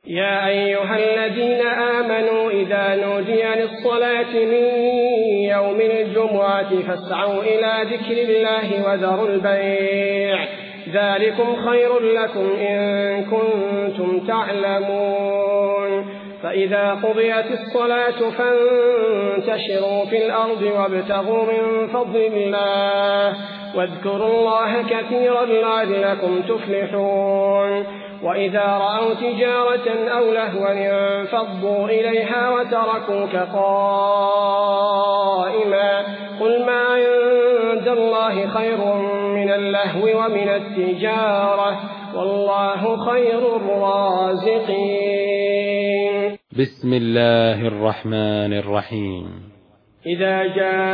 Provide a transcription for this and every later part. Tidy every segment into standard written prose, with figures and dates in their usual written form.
يا أيها الذين آمنوا إذا نودي للصلاة من يوم الجمعة فاسعوا إلى ذكر الله وذروا البيع ذلكم خير لكم إن كنتم تعلمون. فإذا قضيت الصلاة فانتشروا في الأرض وابتغوا من فضل الله واذكروا الله كثيرا لعلكم تفلحون. وإذا رأوا تجارة أو لهوا انفضوا إليها وتركوك قائما قل ما عند الله خير من اللهو ومن التجارة والله خير الرازقين. بسم الله الرحمن الرحيم. إذا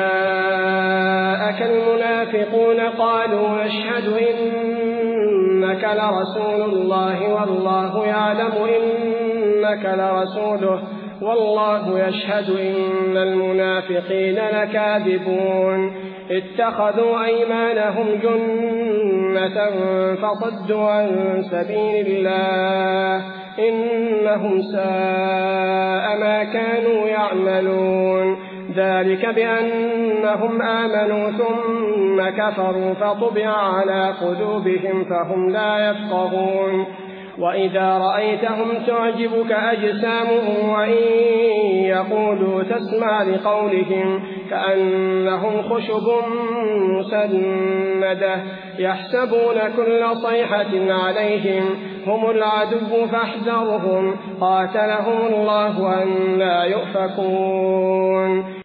جاءك المنافقون قالوا نشهد إنك لرسول الله والله يعلم إنك لرسوله والله يشهد إن المنافقين لكاذبون. اتخذوا أيمانهم جنة فصدوا عن سبيل الله إنهم ساء ما كانوا يعملون. ذلك بأنهم آمنوا ثم كفروا فطبع على قلوبهم فهم لا يفقهون. وإذا رأيتهم تعجبك أجسامهم وإن يقولوا تسمع لقولهم كأنهم خشب مسندة يحسبون كل صيحة عليهم هم العدو فاحذرهم قاتلهم الله أن لا يؤفكون.